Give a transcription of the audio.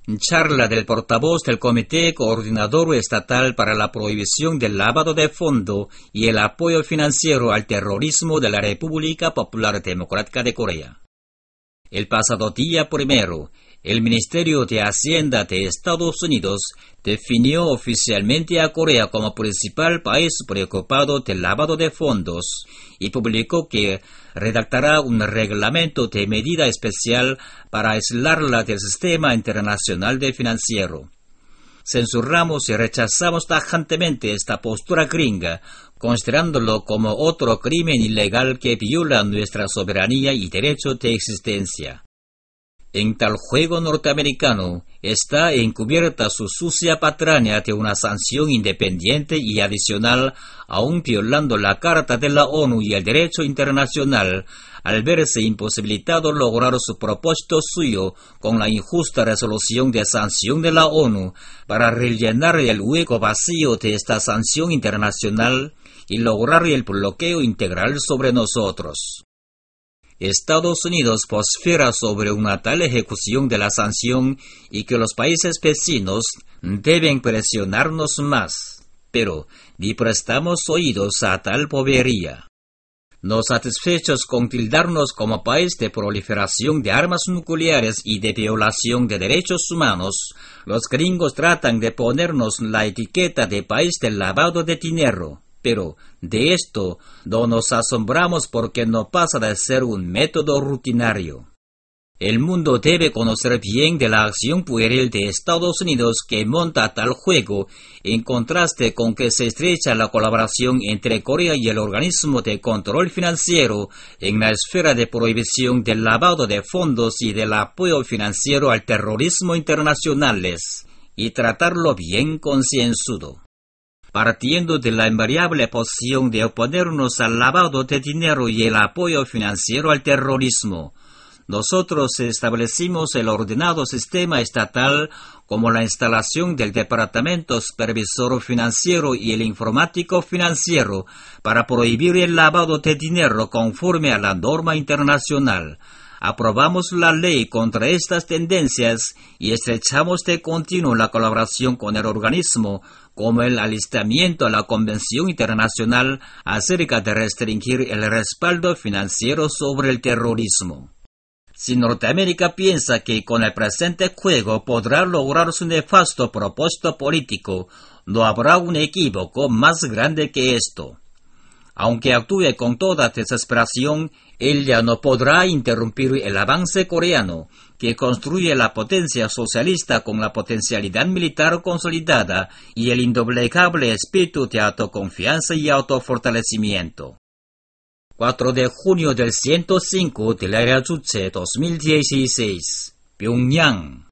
Charla del portavoz del Comité Coordinador Estatal para la Prohibición del Lavado de Fondo y el Apoyo Financiero al Terrorismo de la República Popular Democrática de Corea. El pasado día 1, el Ministerio de Hacienda de Estados Unidos definió oficialmente a Corea como principal país preocupado del lavado de fondos y publicó que redactará un reglamento de medida especial para aislarla del sistema internacional de financiero. Censuramos y rechazamos tajantemente esta postura gringa, considerándolo como otro crimen ilegal que viola nuestra soberanía y derecho de existencia. En tal juego norteamericano está encubierta su sucia patraña de una sanción independiente y adicional, aun violando la Carta de la ONU y el derecho internacional, al verse imposibilitado lograr su propósito suyo con la injusta resolución de sanción de la ONU para rellenar el hueco vacío de esta sanción internacional y lograr el bloqueo integral sobre nosotros. Estados Unidos vociferan sobre una tal ejecución de la sanción y que los países vecinos deben presionarnos más, pero ni prestamos oídos a tal bobería. No satisfechos con tildarnos como país de proliferación de armas nucleares y de violación de derechos humanos, los gringos tratan de ponernos la etiqueta de país del lavado de dinero. Pero de esto no nos asombramos porque no pasa de ser un método rutinario. El mundo debe conocer bien de la acción pueril de Estados Unidos que monta tal juego, en contraste con que se estrecha la colaboración entre Corea y el organismo de control financiero en la esfera de prohibición del lavado de fondos y del apoyo financiero al terrorismo internacionales, y tratarlo bien concienzudo. Partiendo de la invariable posición de oponernos al lavado de dinero y el apoyo financiero al terrorismo, nosotros establecimos el ordenado sistema estatal como la instalación del Departamento Supervisor Financiero y el Informático Financiero para prohibir el lavado de dinero conforme a la norma internacional. Aprobamos la ley contra estas tendencias y estrechamos de continuo la colaboración con el organismo, como el alistamiento a la Convención Internacional acerca de restringir el respaldo financiero sobre el terrorismo. Si Norteamérica piensa que con el presente juego podrá lograr su nefasto propósito político, no habrá un equívoco más grande que esto. Aunque actúe con toda desesperación, ella no podrá interrumpir el avance coreano, que construye la potencia socialista con la potencialidad militar consolidada y el indoblegable espíritu de autoconfianza y autofortalecimiento. 4 de junio del 105 de la era Juche 2016, Pyongyang.